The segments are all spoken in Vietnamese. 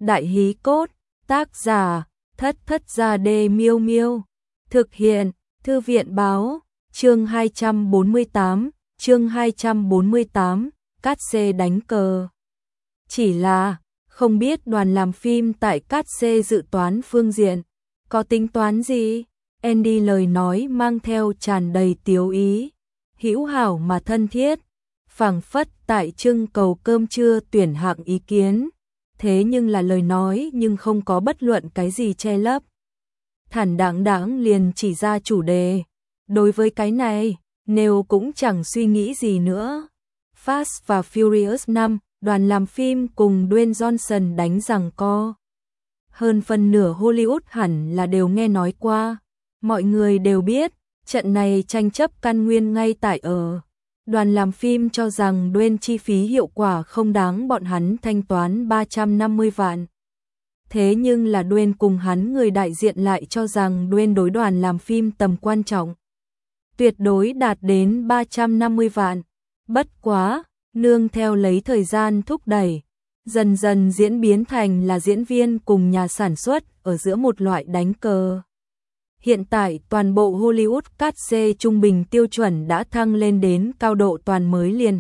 Đại hí cốt, tác giả, Thất Thất Gia Đê Miêu Miêu. Thực hiện, Thư viện báo, chương 248, Cát Xê đánh cờ. Chỉ là, không biết đoàn làm phim tại Cát Xê dự toán phương diện, có tính toán gì? Andy lời nói mang theo tràn đầy tiếu ý, hữu hảo mà thân thiết, phảng phất tại trưng cầu cơm trưa tuyển hạng ý kiến. Thế nhưng là lời nói nhưng không có bất luận cái gì che lấp. Thản đãng liền chỉ ra chủ đề. Đối với cái này, Neil cũng chẳng suy nghĩ gì nữa. Fast và Furious 5, đoàn làm phim cùng Dwayne Johnson đánh giằng co. Hơn phân nửa Hollywood hẳn là đều nghe nói qua. Mọi người đều biết, trận này tranh chấp căn nguyên ngay tại ở. Đoàn làm phim cho rằng Dwayne chi phí hiệu quả không đáng bọn hắn thanh toán 350 vạn. Thế nhưng là Dwayne cùng hắn người đại diện lại cho rằng Dwayne đối đoàn làm phim tầm quan trọng tuyệt đối đạt đến 350 vạn. Bất quá, nương theo lấy thời gian thúc đẩy, dần dần diễn biến thành là diễn viên cùng nhà sản xuất ở giữa một loại đánh cờ. Hiện tại toàn bộ Hollywood Cát Xê trung bình tiêu chuẩn đã thăng lên đến cao độ toàn mới liền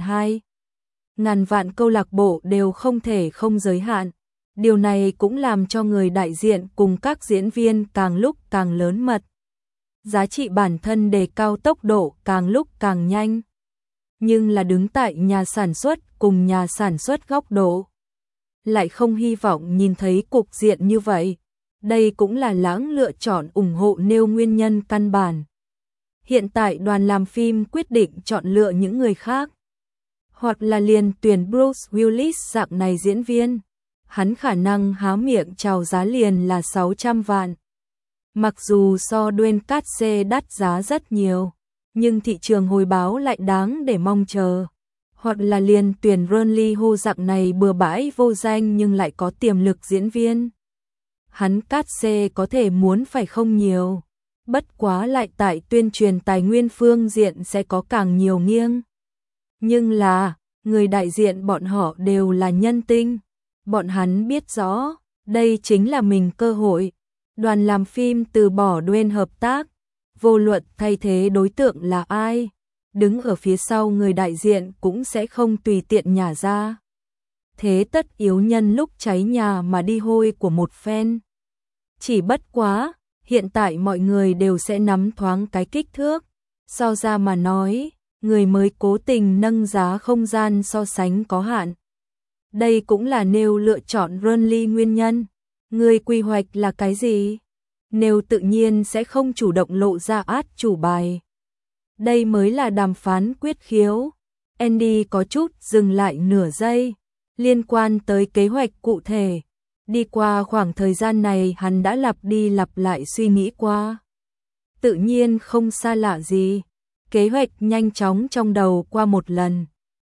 2.000 vạn câu lạc bộ đều không thể không giới hạn. Điều này cũng làm cho người đại diện cùng các diễn viên càng lúc càng lớn mật. Giá trị bản thân đề cao tốc độ càng lúc càng nhanh. Nhưng là đứng tại nhà sản xuất cùng nhà sản xuất góc độ, lại không hy vọng nhìn thấy cục diện như vậy. Đây cũng là Lãng lựa chọn ủng hộ nêu nguyên nhân căn bản. Hiện tại đoàn làm phim quyết định chọn lựa những người khác, hoặc là liền tuyển Bruce Willis dạng này diễn viên. Hắn khả năng há miệng chào giá liền là 600 vạn. Mặc dù so Dwayne Cát Xê đắt giá rất nhiều, nhưng thị trường hồi báo lại đáng để mong chờ. Hoặc là liền tuyển Ron Lee Ho dạng này bừa bãi vô danh nhưng lại có tiềm lực diễn viên. Hắn Cát Xê có thể muốn phải không nhiều, bất quá lại tại tuyên truyền tài nguyên phương diện sẽ có càng nhiều nghiêng. Nhưng là, người đại diện bọn họ đều là nhân tinh. Bọn hắn biết rõ, đây chính là mình cơ hội. Đoàn làm phim từ bỏ Dwayne hợp tác, vô luận thay thế đối tượng là ai, đứng ở phía sau người đại diện cũng sẽ không tùy tiện nhả ra. Thế tất yếu nhân lúc cháy nhà mà đi hôi của một phen. Chỉ bất quá, hiện tại mọi người đều sẽ nắm thoáng cái kích thước. So ra mà nói, người mới cố tình nâng giá không gian so sánh có hạn. Đây cũng là Neil lựa chọn Ron Lee nguyên nhân. Người quy hoạch là cái gì? Neil tự nhiên sẽ không chủ động lộ ra át chủ bài. Đây mới là đàm phán quyết khiếu. Andy có chút dừng lại nửa giây. Liên quan tới kế hoạch cụ thể. Đi qua khoảng thời gian này hắn đã lặp đi lặp lại suy nghĩ qua. Tự nhiên không xa lạ gì. Kế hoạch nhanh chóng trong đầu qua một lần.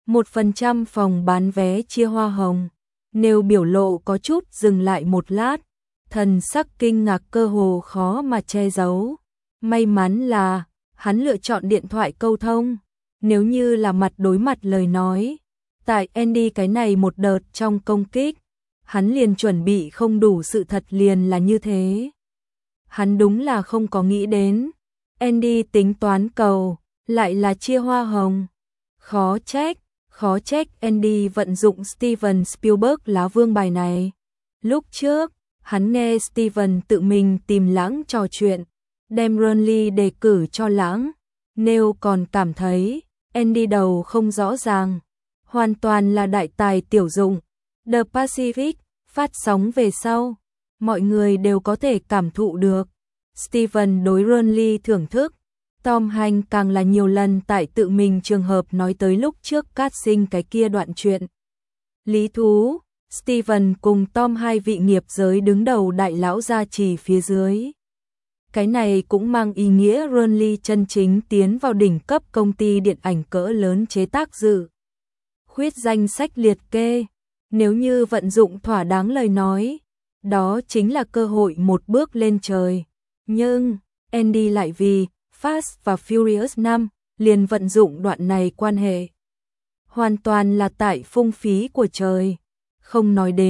1% phòng bán vé chia hoa hồng. Neil biểu lộ có chút dừng lại một lát. Thần sắc kinh ngạc cơ hồ khó mà che giấu. May mắn là hắn lựa chọn điện thoại câu thông. Nếu như là mặt đối mặt lời nói, tại Andy cái này một đợt trong công kích, hắn liền chuẩn bị không đủ sự thật liền là như thế. Hắn đúng là không có nghĩ đến. Andy tính toán cầu, lại là chia hoa hồng. Khó trách Andy vận dụng Steven Spielberg lá vương bài này. Lúc trước, hắn nghe Steven tự mình tìm Lãng trò chuyện, đem Ron Lee đề cử cho Lãng. Neil còn cảm thấy, Andy đầu không rõ ràng. Hoàn toàn là đại tài tiểu dụng. The Pacific, phát sóng về sau, mọi người đều có thể cảm thụ được. Steven đối Ron Lee thưởng thức. Tom Hanks càng là nhiều lần tại tự mình trường hợp nói tới lúc trước casting cái kia đoạn chuyện. Lý thú, Steven cùng Tom hai vị nghiệp giới đứng đầu đại lão gia trì phía dưới. Cái này cũng mang ý nghĩa Ron Lee chân chính tiến vào đỉnh cấp công ty điện ảnh cỡ lớn chế tác dự. Khuyết danh sách liệt kê, nếu như vận dụng thỏa đáng lời nói, đó chính là cơ hội một bước lên trời. Nhưng, Andy lại vì Fast và Furious 5 liền vận dụng đoạn này quan hệ. Hoàn toàn là tại phung phí của trời. Không nói đến,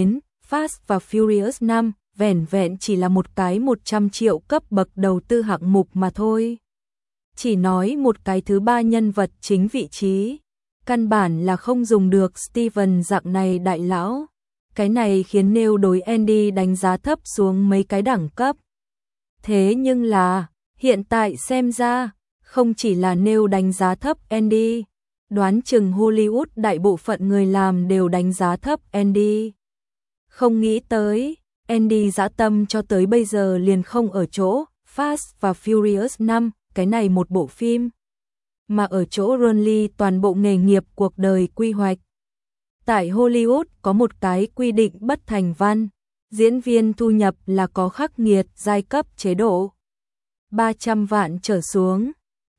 Fast và Furious 5 vẻn vẹn chỉ là một cái 100 triệu cấp bậc đầu tư hạng mục mà thôi. Chỉ nói một cái thứ ba nhân vật chính vị trí, căn bản là không dùng được Steven dạng này đại lão. Cái này khiến Neil đối Andy đánh giá thấp xuống mấy cái đẳng cấp. Thế nhưng là, hiện tại xem ra, không chỉ là Neil đánh giá thấp Andy, đoán chừng Hollywood đại bộ phận người làm đều đánh giá thấp Andy. Không nghĩ tới, Andy dã tâm cho tới bây giờ liền không ở chỗ Fast và Furious 5, cái này một bộ phim, mà ở chỗ Ronly toàn bộ nghề nghiệp cuộc đời quy hoạch. Tại Hollywood có một cái quy định bất thành văn, diễn viên thu nhập là có khắc nghiệt giai cấp chế độ. 300 vạn trở xuống,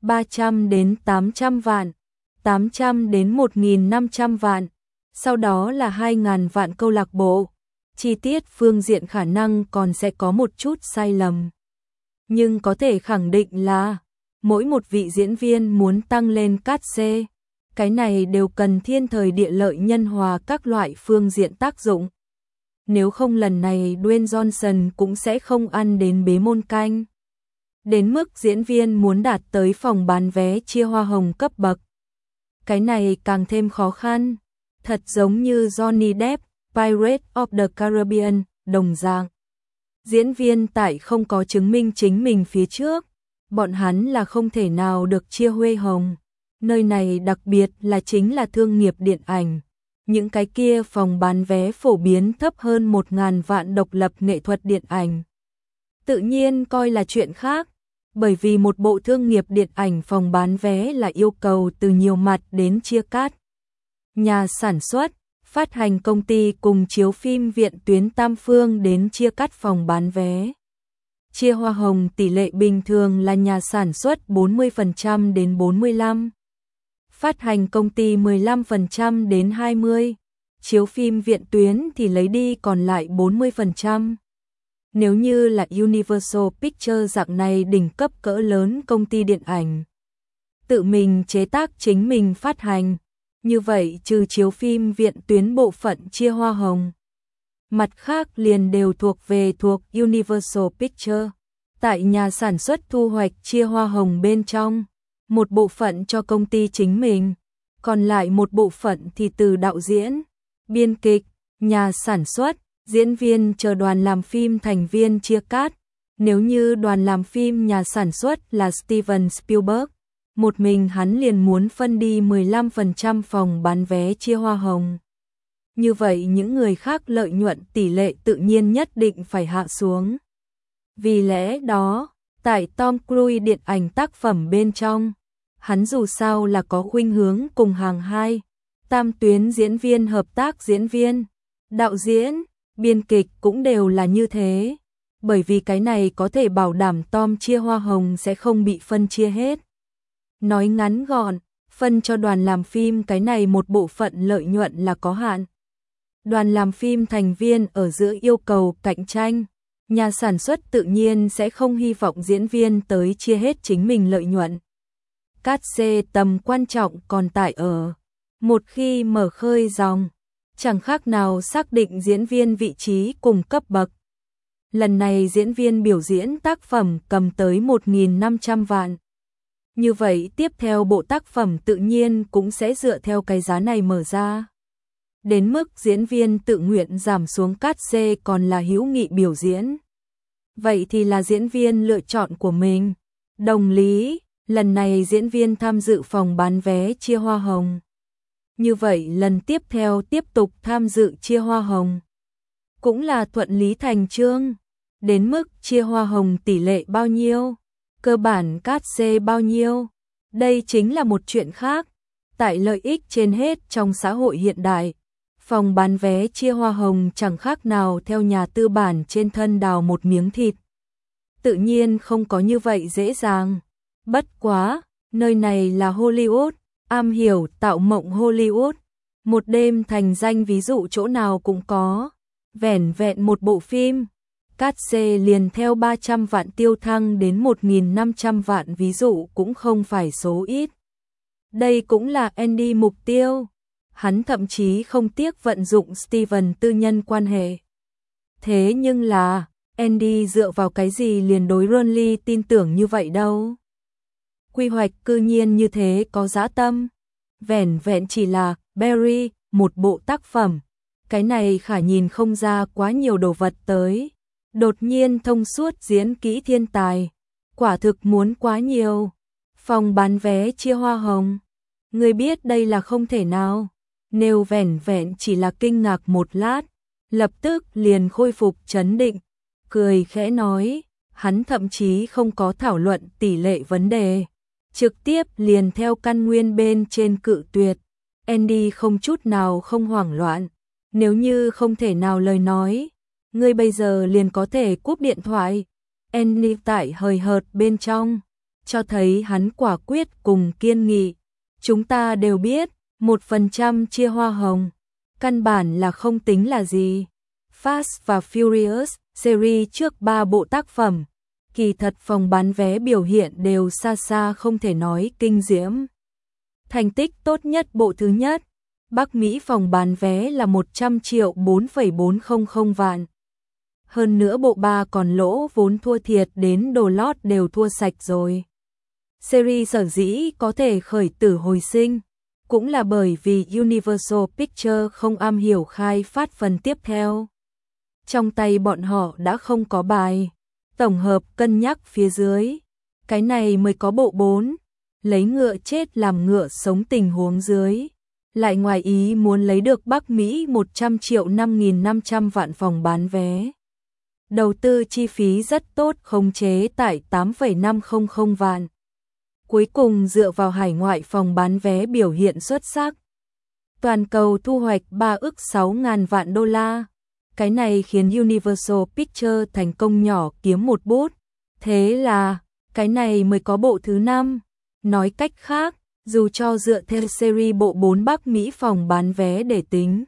300 đến 800 vạn, 800 đến 1.500 vạn, sau đó là 2.000 vạn câu lạc bộ. Chi tiết phương diện khả năng còn sẽ có một chút sai lầm. Nhưng có thể khẳng định là, mỗi một vị diễn viên muốn tăng lên cát xê, cái này đều cần thiên thời địa lợi nhân hòa các loại phương diện tác dụng. Nếu không lần này Dwayne Johnson cũng sẽ không ăn đến bế môn canh. Đến mức diễn viên muốn đạt tới phòng bán vé chia hoa hồng cấp bậc. Cái này càng thêm khó khăn, thật giống như Johnny Depp, Pirates of the Caribbean, đồng dạng. Diễn viên tại không có chứng minh chính mình phía trước, bọn hắn là không thể nào được chia hoa hồng. Nơi này đặc biệt là chính là thương nghiệp điện ảnh. Những cái kia phòng bán vé phổ biến thấp hơn 1.000 vạn độc lập nghệ thuật điện ảnh. Tự nhiên coi là chuyện khác, bởi vì một bộ thương nghiệp điện ảnh phòng bán vé là yêu cầu từ nhiều mặt đến chia cắt. Nhà sản xuất, phát hành công ty cùng chiếu phim viện tuyến tam phương đến chia cắt phòng bán vé. Chia hoa hồng tỷ lệ bình thường là nhà sản xuất 40% đến 45%. Phát hành công ty 15% đến 20%, chiếu phim viện tuyến thì lấy đi còn lại 40%. Nếu như là Universal Pictures dạng này đỉnh cấp cỡ lớn công ty điện ảnh, tự mình chế tác chính mình phát hành, như vậy trừ chiếu phim viện tuyến bộ phận chia hoa hồng, mặt khác liền đều thuộc Universal Pictures. Tại nhà sản xuất thu hoạch chia hoa hồng bên trong, một bộ phận cho công ty chính mình, còn lại một bộ phận thì từ đạo diễn, biên kịch, nhà sản xuất, diễn viên chờ đoàn làm phim thành viên chia cắt. Nếu như đoàn làm phim nhà sản xuất là Steven Spielberg, một mình hắn liền muốn phân đi 15% phòng bán vé chia hoa hồng. Như vậy những người khác lợi nhuận tỷ lệ tự nhiên nhất định phải hạ xuống. Vì lẽ đó, tại Tom Cruise điện ảnh tác phẩm bên trong, hắn dù sao là có khuynh hướng cùng hàng hai, tam tuyến diễn viên hợp tác diễn viên, đạo diễn, biên kịch cũng đều là như thế. Bởi vì cái này có thể bảo đảm Tom chia hoa hồng sẽ không bị phân chia hết. Nói ngắn gọn, phân cho đoàn làm phim cái này một bộ phận lợi nhuận là có hạn. Đoàn làm phim thành viên ở giữa yêu cầu cạnh tranh, nhà sản xuất tự nhiên sẽ không hy vọng diễn viên tới chia hết chính mình lợi nhuận. Cát xê tầm quan trọng còn tại ở, một khi mở khơi dòng, chẳng khác nào xác định diễn viên vị trí cùng cấp bậc. Lần này diễn viên biểu diễn tác phẩm cầm tới 1.500 vạn. Như vậy tiếp theo bộ tác phẩm tự nhiên cũng sẽ dựa theo cái giá này mở ra. Đến mức diễn viên tự nguyện giảm xuống cát xê còn là hữu nghị biểu diễn. Vậy thì là diễn viên lựa chọn của mình. Đồng lý, lần này diễn viên tham dự phòng bán vé chia hoa hồng. Như vậy lần tiếp theo tiếp tục tham dự chia hoa hồng. Cũng là thuận lý thành chương. Đến mức chia hoa hồng tỷ lệ bao nhiêu, cơ bản cát xê bao nhiêu, đây chính là một chuyện khác. Tại lợi ích trên hết trong xã hội hiện đại, phòng bán vé chia hoa hồng chẳng khác nào theo nhà tư bản trên thân đào một miếng thịt. Tự nhiên không có như vậy dễ dàng. Bất quá, nơi này là Hollywood, am hiểu tạo mộng Hollywood. Một đêm thành danh ví dụ chỗ nào cũng có. Vẻn vẹn một bộ phim, cát xê liền theo 300 vạn tiêu thăng đến 1.500 vạn ví dụ cũng không phải số ít. Đây cũng là Andy mục tiêu. Hắn thậm chí không tiếc vận dụng Steven tư nhân quan hệ. Thế nhưng là, Andy dựa vào cái gì liền đối Ronly tin tưởng như vậy đâu? Quy hoạch cư nhiên như thế có dã tâm. Vẻn vẹn chỉ là Barry, một bộ tác phẩm. Cái này Khả nhìn không ra quá nhiều đồ vật tới. Đột nhiên thông suốt diễn kỹ thiên tài. Quả thực muốn quá nhiều. Phòng bán vé chia hoa hồng. Người biết đây là không thể nào. Nếu vẻn vẹn chỉ là kinh ngạc một lát, lập tức liền khôi phục trấn định. Cười khẽ nói, hắn thậm chí không có thảo luận tỷ lệ vấn đề. Trực tiếp liền theo căn nguyên bên trên cự tuyệt. Andy không chút nào không hoảng loạn. Nếu như không thể nào lời nói, ngươi bây giờ liền có thể cúp điện thoại. Andy tại hời hợt bên trong, cho thấy hắn quả quyết cùng kiên nghị. Chúng ta đều biết, 1% chia hoa hồng, căn bản là không tính là gì. Fast và Furious, series trước 3 bộ tác phẩm, kỳ thật phòng bán vé biểu hiện đều xa xa không thể nói kinh diễm. Thành tích tốt nhất bộ thứ nhất, Bắc Mỹ phòng bán vé là 100 triệu 4,400 vạn. Hơn nữa bộ 3 còn lỗ vốn thua thiệt đến đồ lót đều thua sạch rồi. Series sở dĩ có thể khởi tử hồi sinh, cũng là bởi vì Universal Pictures không am hiểu khai phát phần tiếp theo. Trong tay bọn họ đã không có bài, tổng hợp cân nhắc phía dưới. Cái này mới có bộ 4, lấy ngựa chết làm ngựa sống tình huống dưới. Lại ngoài ý muốn lấy được Bắc Mỹ 100 triệu 5.500 vạn phòng bán vé. Đầu tư chi phí rất tốt khống chế tại 8,500 vạn. Cuối cùng dựa vào hải ngoại phòng bán vé biểu hiện xuất sắc. Toàn cầu thu hoạch 3 ức 6.000 vạn đô la. Cái này khiến Universal Pictures thành công nhỏ kiếm một bút. Thế là, cái này mới có bộ thứ 5. Nói cách khác, dù cho dựa theo series bộ 4 Bắc Mỹ phòng bán vé để tính,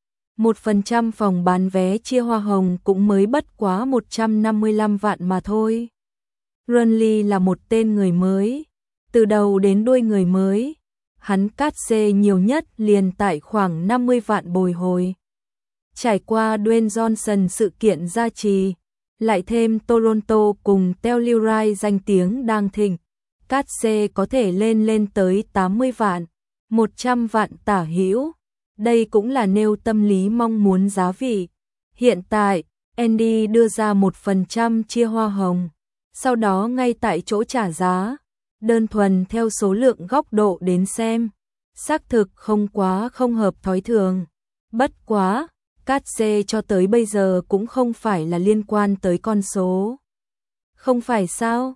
1% phòng bán vé chia hoa hồng cũng mới bất quá 155 vạn mà thôi. Ronly là một tên người mới, từ đầu đến đuôi người mới. Hắn cát xê nhiều nhất liền tại khoảng 50 vạn bồi hồi. Trải qua Dwayne Johnson sự kiện gia trì, lại thêm Toronto cùng Telluride danh tiếng đang thịnh, cát xê có thể lên tới 80 vạn, 100 vạn tả hữu. Đây cũng là nêu tâm lý mong muốn giá vị. Hiện tại, Andy đưa ra 1% chia hoa hồng, sau đó ngay tại chỗ trả giá. Đơn thuần theo số lượng góc độ đến xem, xác thực không hợp thói thường. Bất quá, cát xê cho tới bây giờ cũng không phải là liên quan tới con số. Không phải sao,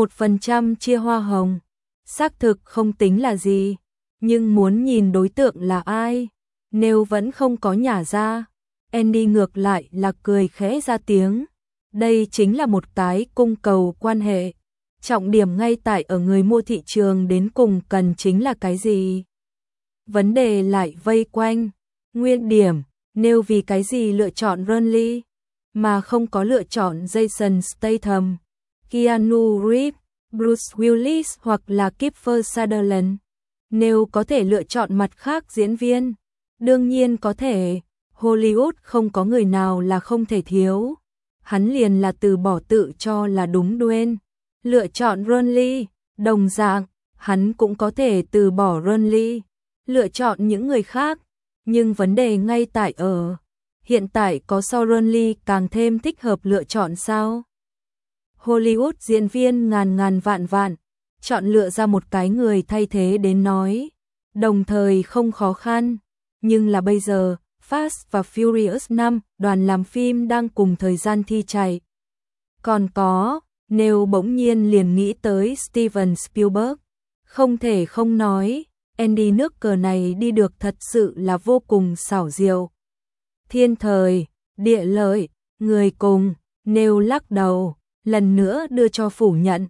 1% chia hoa hồng, xác thực không tính là gì, nhưng muốn nhìn đối tượng là ai, nếu vẫn không có nhả ra, Andy ngược lại là cười khẽ ra tiếng. Đây chính là một cái cung cầu quan hệ. Trọng điểm ngay tại ở người mua thị trường đến cùng cần chính là cái gì. Vấn đề lại vây quanh. Nguyên điểm, nếu vì cái gì lựa chọn Ronly, mà không có lựa chọn Jason Statham, Keanu Reeves, Bruce Willis hoặc là Kiefer Sutherland. Nếu có thể lựa chọn mặt khác diễn viên, đương nhiên có thể. Hollywood không có người nào là không thể thiếu. Hắn liền là từ bỏ tự cho là đúng Dwayne. Lựa chọn Ronly, đồng dạng, hắn cũng có thể từ bỏ Ronly, lựa chọn những người khác, nhưng vấn đề ngay tại ở, hiện tại có so Ronly càng thêm thích hợp lựa chọn sao? Hollywood diễn viên ngàn vạn, chọn lựa ra một cái người thay thế đến nói, đồng thời không khó khăn, nhưng là bây giờ, Fast và Furious 5, đoàn làm phim đang cùng thời gian thi chạy. Còn có, nếu bỗng nhiên liền nghĩ tới Steven Spielberg, không thể không nói, Andy nước cờ này đi được thật sự là vô cùng xảo diệu. Thiên thời, địa lợi, người cùng, nếu lắc đầu, lần nữa đưa cho phủ nhận,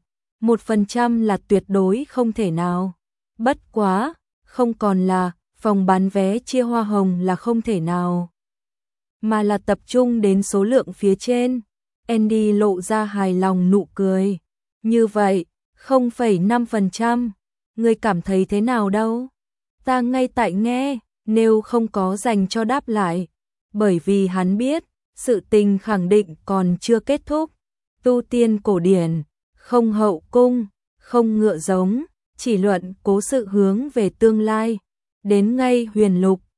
1% là tuyệt đối không thể nào. Bất quá, không còn là, phòng bán vé chia hoa hồng là không thể nào, mà là tập trung đến số lượng phía trên. Andy lộ ra hài lòng nụ cười. Như vậy, 0,5%, ngươi cảm thấy thế nào đâu? Ta ngay tại nghe, nếu không có dành cho đáp lại, bởi vì hắn biết, sự tình khẳng định còn chưa kết thúc. Tu tiên cổ điển, không hậu cung, không ngựa giống, chỉ luận cố sự hướng về tương lai. Đến ngay huyền lục,